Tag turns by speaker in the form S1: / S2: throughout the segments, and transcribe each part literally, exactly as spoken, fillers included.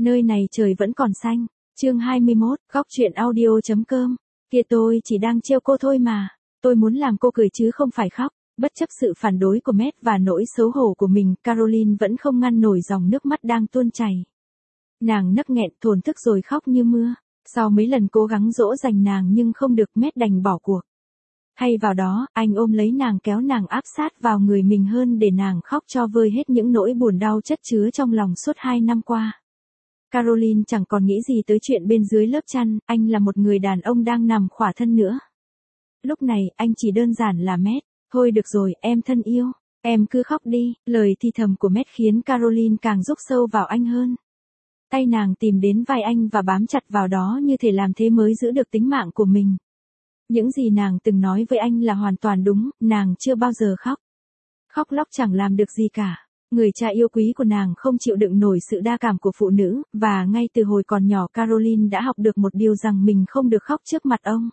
S1: Nơi này trời vẫn còn xanh. Chương hai mươi mốt, góc truyện audio.com. Kia tôi chỉ đang trêu cô thôi mà. Tôi muốn làm cô cười chứ không phải khóc. Bất chấp sự phản đối của Matt và nỗi xấu hổ của mình, Caroline vẫn không ngăn nổi dòng nước mắt đang tuôn chảy. Nàng nấc nghẹn thổn thức rồi khóc như mưa. Sau mấy lần cố gắng dỗ dành nàng nhưng không được, Matt đành bỏ cuộc. Thay vào đó, anh ôm lấy nàng kéo nàng áp sát vào người mình hơn để nàng khóc cho vơi hết những nỗi buồn đau chất chứa trong lòng suốt hai năm qua. Caroline chẳng còn nghĩ gì tới chuyện bên dưới lớp chăn, anh là một người đàn ông đang nằm khỏa thân nữa. Lúc này, anh chỉ đơn giản là Matt. Thôi được rồi, em thân yêu, em cứ khóc đi. Lời thì thầm của Matt khiến Caroline càng rúc sâu vào anh hơn. Tay nàng tìm đến vai anh và bám chặt vào đó như thể làm thế mới giữ được tính mạng của mình. Những gì nàng từng nói với anh là hoàn toàn đúng, nàng chưa bao giờ khóc. Khóc lóc chẳng làm được gì cả. Người cha yêu quý của nàng không chịu đựng nổi sự đa cảm của phụ nữ, và ngay từ hồi còn nhỏ Caroline đã học được một điều rằng mình không được khóc trước mặt ông.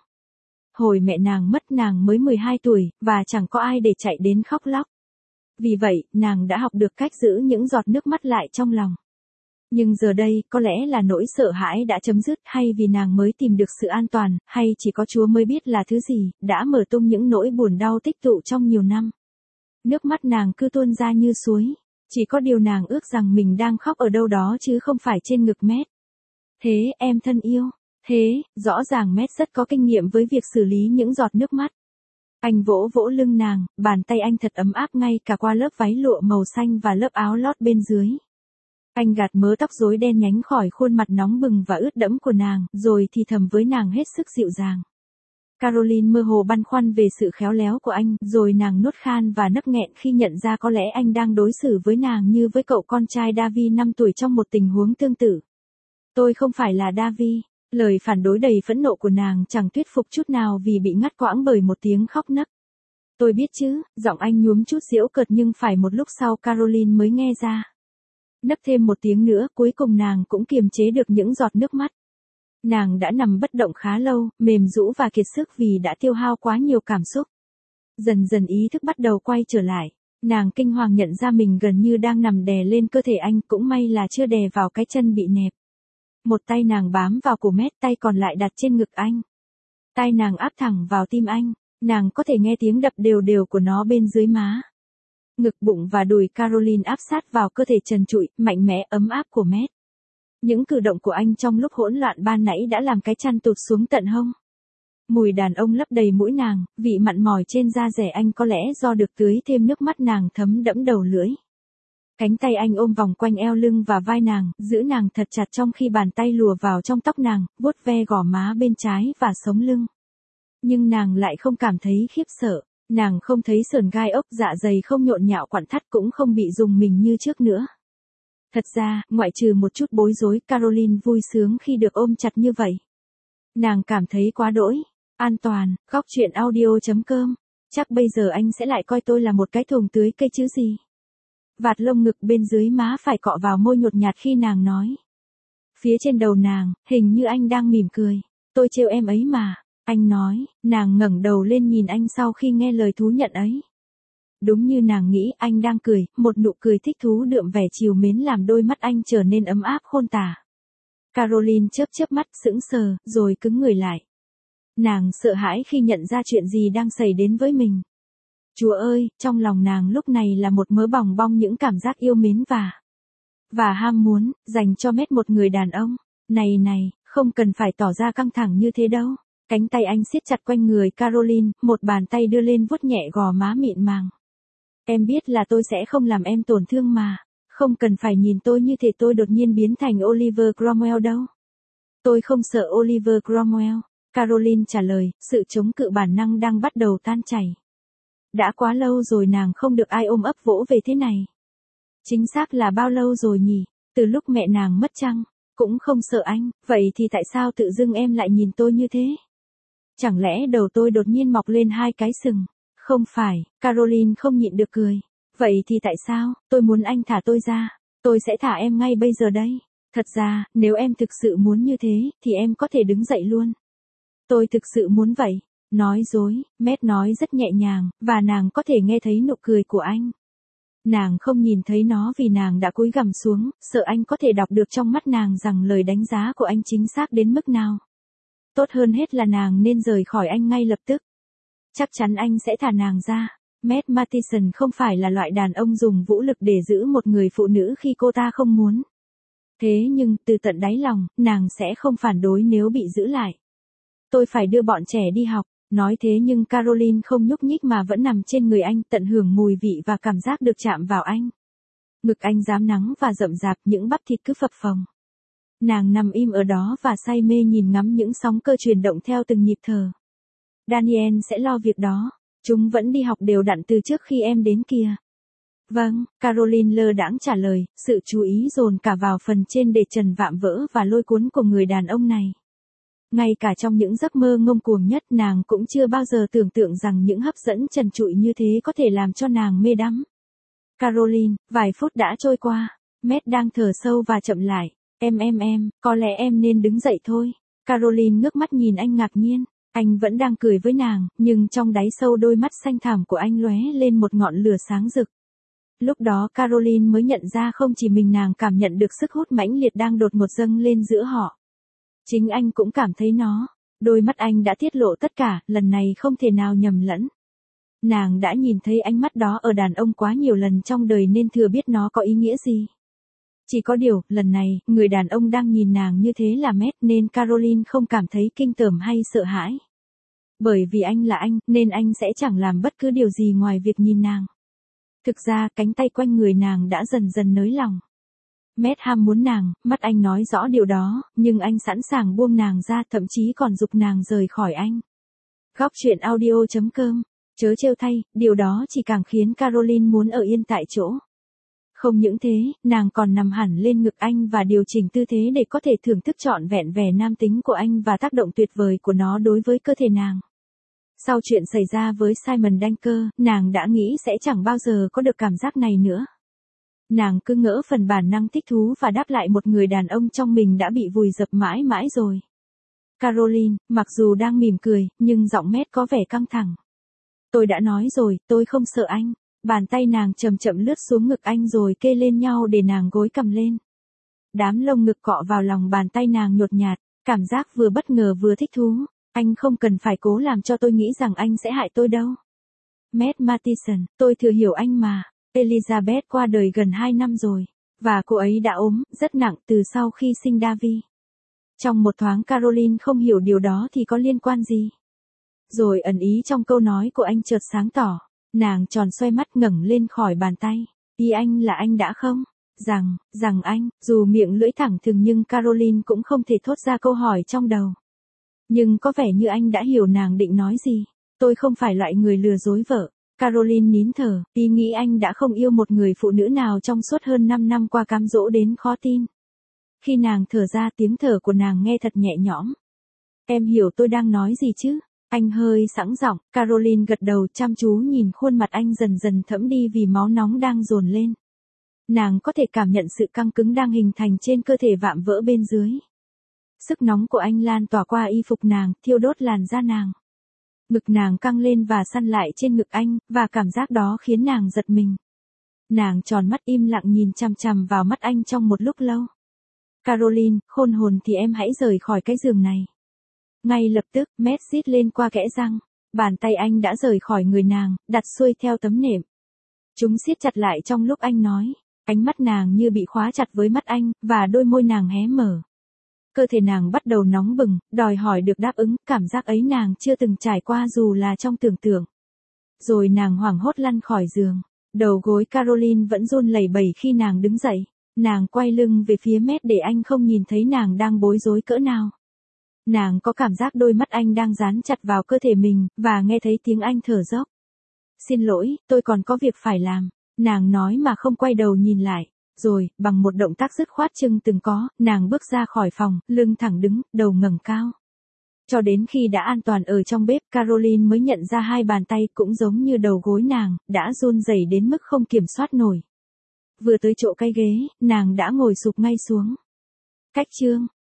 S1: Hồi mẹ nàng mất nàng mới mười hai tuổi, và chẳng có ai để chạy đến khóc lóc. Vì vậy, nàng đã học được cách giữ những giọt nước mắt lại trong lòng. Nhưng giờ đây, có lẽ là nỗi sợ hãi đã chấm dứt, hay vì nàng mới tìm được sự an toàn, hay chỉ có Chúa mới biết là thứ gì, đã mở tung những nỗi buồn đau tích tụ trong nhiều năm. Nước mắt nàng cứ tuôn ra như suối. Chỉ có điều nàng ước rằng mình đang khóc ở đâu đó chứ không phải trên ngực Matt. Thế, em thân yêu. Thế, rõ ràng Matt rất có kinh nghiệm với việc xử lý những giọt nước mắt. Anh vỗ vỗ lưng nàng, bàn tay anh thật ấm áp ngay cả qua lớp váy lụa màu xanh và lớp áo lót bên dưới. Anh gạt mớ tóc rối đen nhánh khỏi khuôn mặt nóng bừng và ướt đẫm của nàng, rồi thì thầm với nàng hết sức dịu dàng. Caroline mơ hồ băn khoăn về sự khéo léo của anh, rồi nàng nuốt khan và nấc nghẹn khi nhận ra có lẽ anh đang đối xử với nàng như với cậu con trai Davi năm tuổi trong một tình huống tương tự. Tôi không phải là Davi. Lời phản đối đầy phẫn nộ của nàng chẳng thuyết phục chút nào vì bị ngắt quãng bởi một tiếng khóc nấc. Tôi biết chứ, giọng anh nhuốm chút giễu cợt, nhưng phải một lúc sau Caroline mới nghe ra. Nấc thêm một tiếng nữa, cuối cùng nàng cũng kiềm chế được những giọt nước mắt. Nàng đã nằm bất động khá lâu, mềm rũ và kiệt sức vì đã tiêu hao quá nhiều cảm xúc. Dần dần ý thức bắt đầu quay trở lại. Nàng kinh hoàng nhận ra mình gần như đang nằm đè lên cơ thể anh, cũng may là chưa đè vào cái chân bị nẹp. Một tay nàng bám vào cổ Matt, tay còn lại đặt trên ngực anh. Tai nàng áp thẳng vào tim anh, nàng có thể nghe tiếng đập đều đều của nó bên dưới má. Ngực, bụng và đùi Caroline áp sát vào cơ thể trần trụi, mạnh mẽ, ấm áp của Matt. Những cử động của anh trong lúc hỗn loạn ban nãy đã làm cái chăn tụt xuống tận hông. Mùi đàn ông lấp đầy mũi nàng, vị mặn mòi trên da dẻ anh có lẽ do được tưới thêm nước mắt nàng thấm đẫm đầu lưỡi. Cánh tay anh ôm vòng quanh eo lưng và vai nàng, giữ nàng thật chặt trong khi bàn tay lùa vào trong tóc nàng, vuốt ve gò má bên trái và sống lưng. Nhưng nàng lại không cảm thấy khiếp sợ, nàng không thấy sờn gai ốc, dạ dày không nhộn nhạo quặn thắt, cũng không bị rùng mình như trước nữa. Thật ra, ngoại trừ một chút bối rối, Caroline vui sướng khi được ôm chặt như vậy. Nàng cảm thấy quá đỗi an toàn. Góc truyện audio.com. Chắc bây giờ anh sẽ lại coi tôi là một cái thùng tưới cây chứ gì. Vạt lông ngực bên dưới má phải cọ vào môi nhột nhạt khi nàng nói. Phía trên đầu nàng, hình như anh đang mỉm cười. Tôi trêu em ấy mà. Anh nói. Nàng ngẩng đầu lên nhìn anh sau khi nghe lời thú nhận ấy. Đúng như nàng nghĩ, anh đang cười, một nụ cười thích thú đượm vẻ trìu mến làm đôi mắt anh trở nên ấm áp khôn tả. Caroline chớp chớp mắt, sững sờ, rồi cứng người lại. Nàng sợ hãi khi nhận ra chuyện gì đang xảy đến với mình. Chúa ơi, trong lòng nàng lúc này là một mớ bòng bong những cảm giác yêu mến và và ham muốn dành cho Matt, một người đàn ông. Này này, không cần phải tỏ ra căng thẳng như thế đâu. Cánh tay anh siết chặt quanh người Caroline, một bàn tay đưa lên vuốt nhẹ gò má mịn màng. Em biết là tôi sẽ không làm em tổn thương mà. Không cần phải nhìn tôi như thể tôi đột nhiên biến thành Oliver Cromwell đâu. Tôi không sợ Oliver Cromwell. Caroline trả lời, sự chống cự bản năng đang bắt đầu tan chảy. Đã quá lâu rồi nàng không được ai ôm ấp vỗ về thế này. Chính xác là bao lâu rồi nhỉ? Từ lúc mẹ nàng mất chăng? Cũng không sợ anh, vậy thì tại sao tự dưng em lại nhìn tôi như thế? Chẳng lẽ đầu tôi đột nhiên mọc lên hai cái sừng? Không phải, Caroline không nhịn được cười. Vậy thì tại sao? Tôi muốn anh thả tôi ra. Tôi sẽ thả em ngay bây giờ đây. Thật ra, nếu em thực sự muốn như thế, thì em có thể đứng dậy luôn. Tôi thực sự muốn vậy. Nói dối, Matt nói rất nhẹ nhàng, và nàng có thể nghe thấy nụ cười của anh. Nàng không nhìn thấy nó vì nàng đã cúi gằm xuống, sợ anh có thể đọc được trong mắt nàng rằng lời đánh giá của anh chính xác đến mức nào. Tốt hơn hết là nàng nên rời khỏi anh ngay lập tức. Chắc chắn anh sẽ thả nàng ra. Matt Matheson không phải là loại đàn ông dùng vũ lực để giữ một người phụ nữ khi cô ta không muốn. Thế nhưng, từ tận đáy lòng, nàng sẽ không phản đối nếu bị giữ lại. Tôi phải đưa bọn trẻ đi học. Nói thế nhưng Caroline không nhúc nhích mà vẫn nằm trên người anh, tận hưởng mùi vị và cảm giác được chạm vào anh. Ngực anh rám nắng và rậm rạp, những bắp thịt cứ phập phồng. Nàng nằm im ở đó và say mê nhìn ngắm những sóng cơ chuyển động theo từng nhịp thở. Daniel sẽ lo việc đó. Chúng vẫn đi học đều đặn từ trước khi em đến kìa. Vâng, Caroline lơ đãng trả lời, sự chú ý dồn cả vào phần trên để trần vạm vỡ và lôi cuốn của người đàn ông này. Ngay cả trong những giấc mơ ngông cuồng nhất nàng cũng chưa bao giờ tưởng tượng rằng những hấp dẫn trần trụi như thế có thể làm cho nàng mê đắm. Caroline, vài phút đã trôi qua. Matt đang thở sâu và chậm lại. Em em em, có lẽ em nên đứng dậy thôi. Caroline ngước mắt nhìn anh ngạc nhiên. Anh vẫn đang cười với nàng, nhưng trong đáy sâu đôi mắt xanh thẳm của anh lóe lên một ngọn lửa sáng rực. Lúc đó Caroline mới nhận ra không chỉ mình nàng cảm nhận được sức hút mãnh liệt đang đột ngột dâng lên giữa họ. Chính anh cũng cảm thấy nó. Đôi mắt anh đã tiết lộ tất cả, lần này không thể nào nhầm lẫn. Nàng đã nhìn thấy ánh mắt đó ở đàn ông quá nhiều lần trong đời nên thừa biết nó có ý nghĩa gì. Chỉ có điều, lần này, người đàn ông đang nhìn nàng như thế là Matt nên Caroline không cảm thấy kinh tởm hay sợ hãi. Bởi vì anh là anh, nên anh sẽ chẳng làm bất cứ điều gì ngoài việc nhìn nàng. Thực ra, cánh tay quanh người nàng đã dần dần nới lỏng. Matt ham muốn nàng, mắt anh nói rõ điều đó, nhưng anh sẵn sàng buông nàng ra, thậm chí còn giục nàng rời khỏi anh. Góc truyện audio chấm com. Chớ trêu thay, điều đó chỉ càng khiến Caroline muốn ở yên tại chỗ. Không những thế, nàng còn nằm hẳn lên ngực anh và điều chỉnh tư thế để có thể thưởng thức trọn vẹn vẻ nam tính của anh và tác động tuyệt vời của nó đối với cơ thể nàng. Sau chuyện xảy ra với Simon Danker, nàng đã nghĩ sẽ chẳng bao giờ có được cảm giác này nữa. Nàng cứ ngỡ phần bản năng thích thú và đáp lại một người đàn ông trong mình đã bị vùi dập mãi mãi rồi. Caroline, mặc dù đang mỉm cười, nhưng giọng Matt có vẻ căng thẳng. Tôi đã nói rồi, tôi không sợ anh. Bàn tay nàng chậm chậm lướt xuống ngực anh rồi kê lên nhau để nàng gối cầm lên. Đám lông ngực cọ vào lòng bàn tay nàng nhột nhạt, cảm giác vừa bất ngờ vừa thích thú. Anh không cần phải cố làm cho tôi nghĩ rằng anh sẽ hại tôi đâu. Matt Matheson, tôi thừa hiểu anh mà. Elizabeth qua đời gần hai năm rồi, và cô ấy đã ốm, rất nặng từ sau khi sinh Davy. Trong một thoáng Caroline không hiểu điều đó thì có liên quan gì. Rồi ẩn ý trong câu nói của anh chợt sáng tỏ, nàng tròn xoay mắt ngẩng lên khỏi bàn tay. Ý anh là anh đã không? Rằng, rằng anh, dù miệng lưỡi thẳng thừng nhưng Caroline cũng không thể thốt ra câu hỏi trong đầu. Nhưng có vẻ như anh đã hiểu nàng định nói gì. Tôi không phải loại người lừa dối vợ. Caroline nín thở, ý nghĩ anh đã không yêu một người phụ nữ nào trong suốt hơn năm năm qua cám dỗ đến khó tin. Khi nàng thở ra tiếng thở của nàng nghe thật nhẹ nhõm. Em hiểu tôi đang nói gì chứ? Anh hơi sẵn giọng, Caroline gật đầu chăm chú nhìn khuôn mặt anh dần dần thẫm đi vì máu nóng đang dồn lên. Nàng có thể cảm nhận sự căng cứng đang hình thành trên cơ thể vạm vỡ bên dưới. Sức nóng của anh lan tỏa qua y phục nàng, thiêu đốt làn da nàng. Ngực nàng căng lên và săn lại trên ngực anh, và cảm giác đó khiến nàng giật mình. Nàng tròn mắt im lặng nhìn chằm chằm vào mắt anh trong một lúc lâu. Caroline, khôn hồn thì em hãy rời khỏi cái giường này. Ngay lập tức, Matt rít lên qua kẽ răng. Bàn tay anh đã rời khỏi người nàng, đặt xuôi theo tấm nệm. Chúng siết chặt lại trong lúc anh nói. Ánh mắt nàng như bị khóa chặt với mắt anh, và đôi môi nàng hé mở. Cơ thể nàng bắt đầu nóng bừng, đòi hỏi được đáp ứng, cảm giác ấy nàng chưa từng trải qua dù là trong tưởng tượng. Rồi nàng hoảng hốt lăn khỏi giường. Đầu gối Caroline vẫn run lẩy bẩy khi nàng đứng dậy. Nàng quay lưng về phía Matt để anh không nhìn thấy nàng đang bối rối cỡ nào. Nàng có cảm giác đôi mắt anh đang dán chặt vào cơ thể mình, và nghe thấy tiếng anh thở dốc. Xin lỗi, tôi còn có việc phải làm. Nàng nói mà không quay đầu nhìn lại. Rồi, bằng một động tác dứt khoát chừng từng có, nàng bước ra khỏi phòng, lưng thẳng đứng, đầu ngẩng cao. Cho đến khi đã an toàn ở trong bếp, Caroline mới nhận ra hai bàn tay cũng giống như đầu gối nàng, đã run rẩy đến mức không kiểm soát nổi. Vừa tới chỗ cái ghế, nàng đã ngồi sụp ngay xuống. Cách chương